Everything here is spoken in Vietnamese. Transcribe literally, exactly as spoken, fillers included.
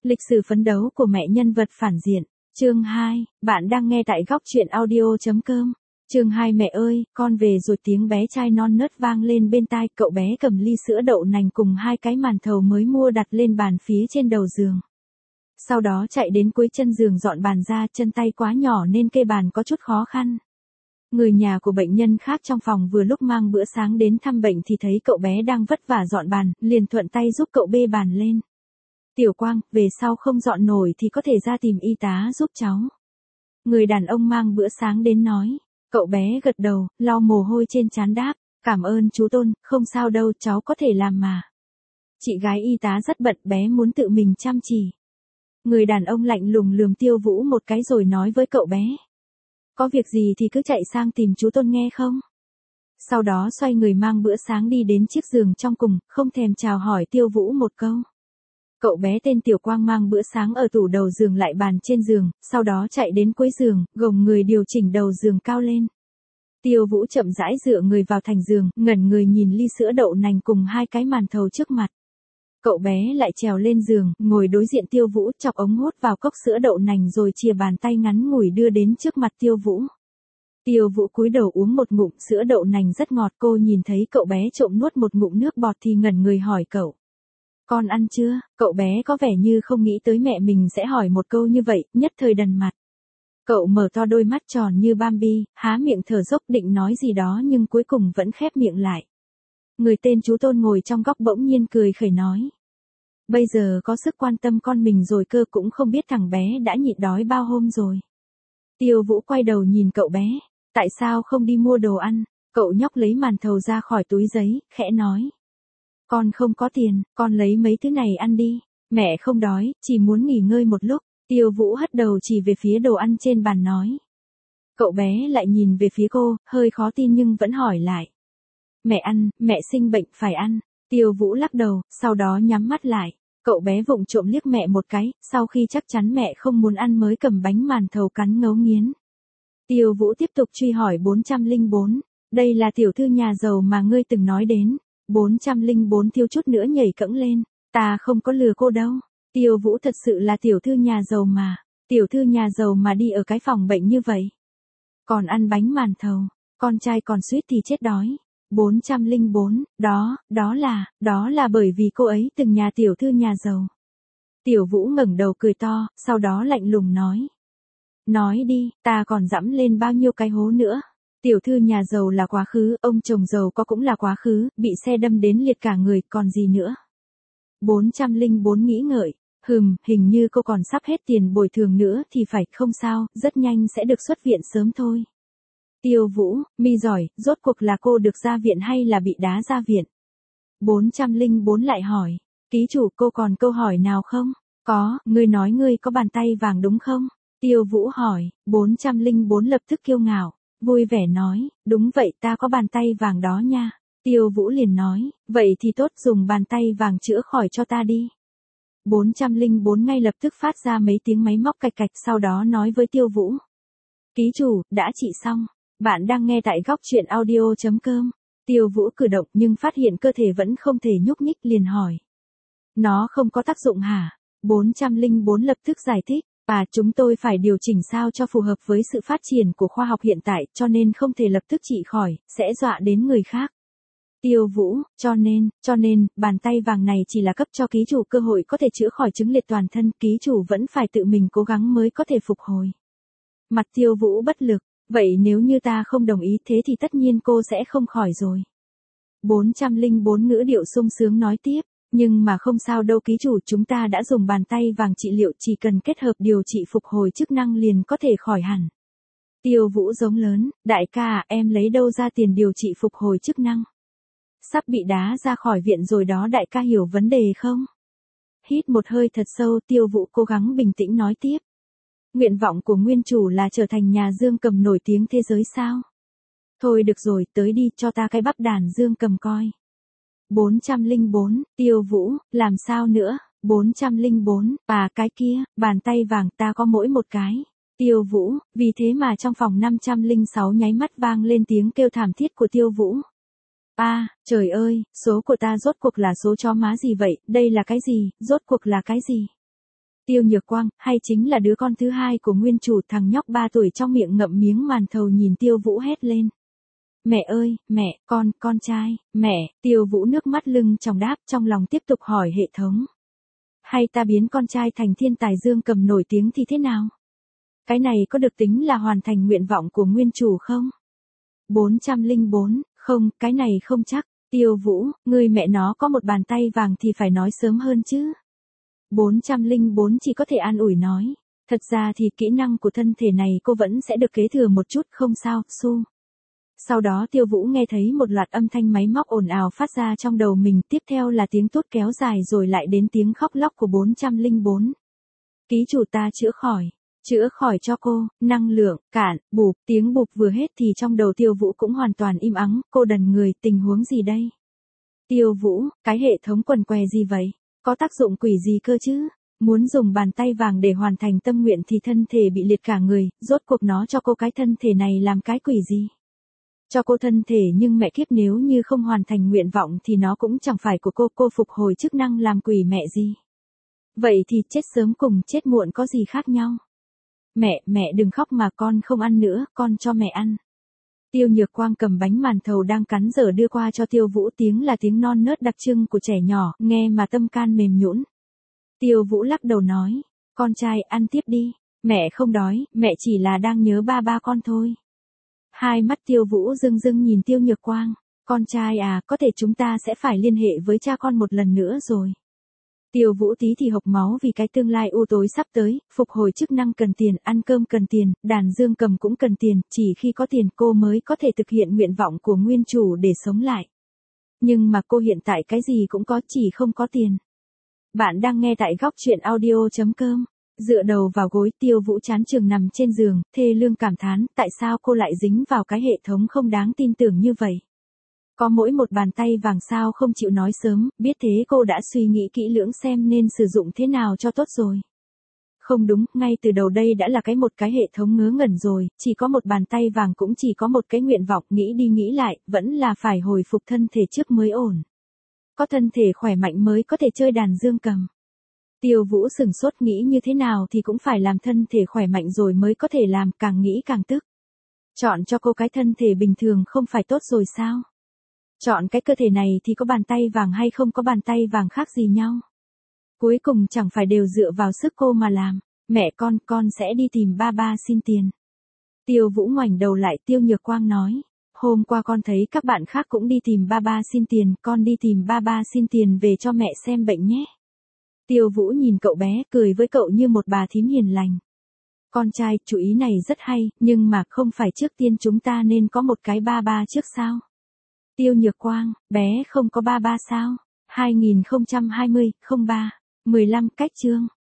Lịch sử phấn đấu của mẹ nhân vật phản diện. Chương hai, bạn đang nghe tại góc truyện audio chấm com. Chương hai Mẹ ơi, con về rồi, tiếng bé trai non nớt vang lên bên tai, cậu bé cầm ly sữa đậu nành cùng hai cái màn thầu mới mua đặt lên bàn phía trên đầu giường. Sau đó chạy đến cuối chân giường dọn bàn ra, chân tay quá nhỏ nên kê bàn có chút khó khăn. Người nhà của bệnh nhân khác trong phòng vừa lúc mang bữa sáng đến thăm bệnh thì thấy cậu bé đang vất vả dọn bàn, liền thuận tay giúp cậu bê bàn lên. Tiểu Quang, về sau không dọn nổi thì có thể ra tìm y tá giúp cháu. Người đàn ông mang bữa sáng đến nói. Cậu bé gật đầu, lau mồ hôi trên trán đáp. Cảm ơn chú Tôn, không sao đâu, cháu có thể làm mà. Chị gái y tá rất bận, bé muốn tự mình chăm chỉ. Người đàn ông lạnh lùng lườm Tiêu Vũ một cái rồi nói với cậu bé. Có việc gì thì cứ chạy sang tìm chú Tôn nghe không? Sau đó xoay người mang bữa sáng đi đến chiếc giường trong cùng, không thèm chào hỏi Tiêu Vũ một câu. Cậu bé tên Tiểu Quang mang bữa sáng ở tủ đầu giường lại bàn trên giường, sau đó chạy đến cuối giường, gồng người điều chỉnh đầu giường cao lên. Tiêu Vũ chậm rãi dựa người vào thành giường, ngẩn người nhìn ly sữa đậu nành cùng hai cái màn thầu trước mặt. Cậu bé lại trèo lên giường, ngồi đối diện Tiêu Vũ, chọc ống hút vào cốc sữa đậu nành rồi chìa bàn tay ngắn ngủi đưa đến trước mặt Tiêu Vũ. Tiêu Vũ cúi đầu uống một ngụm sữa đậu nành rất ngọt, cô nhìn thấy cậu bé trộm nuốt một ngụm nước bọt thì ngẩn người hỏi cậu. Con ăn chưa? Cậu bé có vẻ như không nghĩ tới mẹ mình sẽ hỏi một câu như vậy, nhất thời đần mặt. Cậu mở to đôi mắt tròn như Bambi, há miệng thở dốc định nói gì đó nhưng cuối cùng vẫn khép miệng lại. Người tên chú Tôn ngồi trong góc bỗng nhiên cười khẩy nói. Bây giờ có sức quan tâm con mình rồi cơ, cũng không biết thằng bé đã nhịn đói bao hôm rồi. Tiêu Vũ quay đầu nhìn cậu bé. Tại sao không đi mua đồ ăn? Cậu nhóc lấy màn thầu ra khỏi túi giấy, khẽ nói. Con không có tiền, con lấy mấy thứ này ăn đi. Mẹ không đói, chỉ muốn nghỉ ngơi một lúc. Tiêu Vũ hất đầu chỉ về phía đồ ăn trên bàn nói. Cậu bé lại nhìn về phía cô, hơi khó tin nhưng vẫn hỏi lại. Mẹ ăn, mẹ sinh bệnh phải ăn. Tiêu Vũ lắc đầu, sau đó nhắm mắt lại. Cậu bé vụng trộm liếc mẹ một cái, sau khi chắc chắn mẹ không muốn ăn mới cầm bánh màn thầu cắn ngấu nghiến. Tiêu Vũ tiếp tục truy hỏi bốn trăm lẻ bốn. Đây là tiểu thư nhà giàu mà ngươi từng nói đến. bốn trăm lẻ bốn thiếu chút nữa nhảy cẫng lên. Ta không có lừa cô đâu. Tiêu Vũ thật sự là tiểu thư nhà giàu mà. Tiểu thư nhà giàu mà đi ở cái phòng bệnh như vậy. Còn ăn bánh màn thầu. Con trai còn suýt thì chết đói. bốn trăm lẻ bốn, đó, đó là, đó là bởi vì cô ấy từng nhà tiểu thư nhà giàu. Tiểu Vũ ngẩng đầu cười to, sau đó lạnh lùng nói. Nói đi, ta còn dẫm lên bao nhiêu cái hố nữa. Tiểu thư nhà giàu là quá khứ, ông chồng giàu có cũng là quá khứ, bị xe đâm đến liệt cả người, còn gì nữa. bốn trăm lẻ bốn nghĩ ngợi, hừm, hình như cô còn sắp hết tiền bồi thường nữa thì phải, không sao, rất nhanh sẽ được xuất viện sớm thôi. Tiêu Vũ, mi giỏi, rốt cuộc là cô được ra viện hay là bị đá ra viện? bốn trăm lẻ bốn lại hỏi, ký chủ cô còn câu hỏi nào không? Có, ngươi nói ngươi có bàn tay vàng đúng không? Tiêu Vũ hỏi, bốn trăm lẻ bốn lập tức kiêu ngạo, vui vẻ nói, đúng vậy ta có bàn tay vàng đó nha. Tiêu Vũ liền nói, vậy thì tốt, dùng bàn tay vàng chữa khỏi cho ta đi. bốn trăm lẻ bốn ngay lập tức phát ra mấy tiếng máy móc cạch cạch, sau đó nói với Tiêu Vũ. Ký chủ, đã trị xong. Bạn đang nghe tại góc truyện audio chấm com. Tiêu Vũ cử động nhưng phát hiện cơ thể vẫn không thể nhúc nhích, liền hỏi. Nó không có tác dụng hả? bốn trăm lẻ bốn lập tức giải thích. À, chúng tôi phải điều chỉnh sao cho phù hợp với sự phát triển của khoa học hiện tại, cho nên không thể lập tức trị khỏi, sẽ dọa đến người khác. Tiêu Vũ, cho nên, cho nên, bàn tay vàng này chỉ là cấp cho ký chủ cơ hội có thể chữa khỏi chứng liệt toàn thân, ký chủ vẫn phải tự mình cố gắng mới có thể phục hồi. Mặt Tiêu Vũ bất lực, vậy nếu như ta không đồng ý thế thì tất nhiên cô sẽ không khỏi rồi. bốn trăm lẻ bốn ngữ điệu sung sướng nói tiếp, nhưng mà không sao đâu ký chủ, chúng ta đã dùng bàn tay vàng trị liệu, chỉ cần kết hợp điều trị phục hồi chức năng liền có thể khỏi hẳn. Tiêu Vũ giống lớn, đại ca à, em lấy đâu ra tiền điều trị phục hồi chức năng? Sắp bị đá ra khỏi viện rồi đó, đại ca hiểu vấn đề không? Hít một hơi thật sâu, Tiêu Vũ cố gắng bình tĩnh nói tiếp. Nguyện vọng của nguyên chủ là trở thành nhà dương cầm nổi tiếng thế giới sao? Thôi được rồi, tới đi, cho ta cái bắp đàn dương cầm coi. bốn trăm lẻ bốn, Tiêu Vũ, làm sao nữa? bốn trăm lẻ bốn, à cái kia, bàn tay vàng ta có mỗi một cái. Tiêu Vũ, vì thế mà trong phòng năm trăm lẻ sáu nháy mắt vang lên tiếng kêu thảm thiết của Tiêu Vũ. A, à, trời ơi, số của ta rốt cuộc là số chó má gì vậy, đây là cái gì, rốt cuộc là cái gì? Tiêu Nhược Quang, hay chính là đứa con thứ hai của nguyên chủ, thằng nhóc ba tuổi trong miệng ngậm miếng màn thầu nhìn Tiêu Vũ hét lên. Mẹ ơi, mẹ, con, con trai, mẹ, Tiêu Vũ nước mắt lưng tròng đáp, trong lòng tiếp tục hỏi hệ thống. Hay ta biến con trai thành thiên tài Dương Cầm nổi tiếng thì thế nào? Cái này có được tính là hoàn thành nguyện vọng của nguyên chủ không? bốn trăm lẻ bốn, không, cái này không chắc. Tiêu Vũ, người mẹ nó có một bàn tay vàng thì phải nói sớm hơn chứ. bốn trăm lẻ bốn chỉ có thể an ủi nói. Thật ra thì kỹ năng của thân thể này cô vẫn sẽ được kế thừa một chút, không sao, su. Sau đó Tiêu Vũ nghe thấy một loạt âm thanh máy móc ồn ào phát ra trong đầu mình, tiếp theo là tiếng tút kéo dài rồi lại đến tiếng khóc lóc của bốn trăm lẻ bốn. Ký chủ ta chữa khỏi, chữa khỏi cho cô, năng lượng, cạn, bụp, tiếng bụp vừa hết thì trong đầu Tiêu Vũ cũng hoàn toàn im ắng, cô đần người, tình huống gì đây? Tiêu Vũ, cái hệ thống quần què gì vậy? Có tác dụng quỷ gì cơ chứ? Muốn dùng bàn tay vàng để hoàn thành tâm nguyện thì thân thể bị liệt cả người, rốt cuộc nó cho cô cái thân thể này làm cái quỷ gì? Cho cô thân thể nhưng mẹ kiếp nếu như không hoàn thành nguyện vọng thì nó cũng chẳng phải của cô, cô phục hồi chức năng làm quỷ mẹ gì. Vậy thì chết sớm cùng chết muộn có gì khác nhau? Mẹ, mẹ đừng khóc mà, con không ăn nữa, con cho mẹ ăn. Tiêu Nhược Quang cầm bánh màn thầu đang cắn dở đưa qua cho Tiêu Vũ, tiếng là tiếng non nớt đặc trưng của trẻ nhỏ, nghe mà tâm can mềm nhũn. Tiêu Vũ lắc đầu nói, con trai ăn tiếp đi, mẹ không đói, mẹ chỉ là đang nhớ ba ba con thôi. Hai mắt Tiêu Vũ rưng rưng nhìn Tiêu Nhược Quang, con trai à, có thể chúng ta sẽ phải liên hệ với cha con một lần nữa rồi. Tiêu Vũ tí thì hộc máu vì cái tương lai u tối sắp tới, phục hồi chức năng cần tiền, ăn cơm cần tiền, đàn Dương Cầm cũng cần tiền, chỉ khi có tiền cô mới có thể thực hiện nguyện vọng của nguyên chủ để sống lại. Nhưng mà cô hiện tại cái gì cũng có, chỉ không có tiền. Bạn đang nghe tại góc truyện audio chấm com. Dựa đầu vào gối, Tiêu Vũ chán chường nằm trên giường, thê lương cảm thán, tại sao cô lại dính vào cái hệ thống không đáng tin tưởng như vậy? Có mỗi một bàn tay vàng sao không chịu nói sớm, biết thế cô đã suy nghĩ kỹ lưỡng xem nên sử dụng thế nào cho tốt rồi. Không đúng, ngay từ đầu đây đã là cái một cái hệ thống ngớ ngẩn rồi, chỉ có một bàn tay vàng cũng chỉ có một cái nguyện vọng, nghĩ đi nghĩ lại, vẫn là phải hồi phục thân thể trước mới ổn. Có thân thể khỏe mạnh mới có thể chơi đàn Dương Cầm. Tiêu Vũ sừng sốt, nghĩ như thế nào thì cũng phải làm thân thể khỏe mạnh rồi mới có thể làm, càng nghĩ càng tức. Chọn cho cô cái thân thể bình thường không phải tốt rồi sao? Chọn cái cơ thể này thì có bàn tay vàng hay không có bàn tay vàng khác gì nhau. Cuối cùng chẳng phải đều dựa vào sức cô mà làm. Mẹ con, con sẽ đi tìm ba ba xin tiền. Tiêu Vũ ngoảnh đầu lại, Tiêu Nhược Quang nói. Hôm qua con thấy các bạn khác cũng đi tìm ba ba xin tiền, con đi tìm ba ba xin tiền về cho mẹ xem bệnh nhé. Tiêu Vũ nhìn cậu bé, cười với cậu như một bà thím hiền lành. Con trai, chủ ý này rất hay, nhưng mà không phải trước tiên chúng ta nên có một cái ba ba trước sao? Tiêu Nhược Quang, bé không có ba ba sao? hai nghìn không trăm hai mươi, không ba, mười lăm cách chương.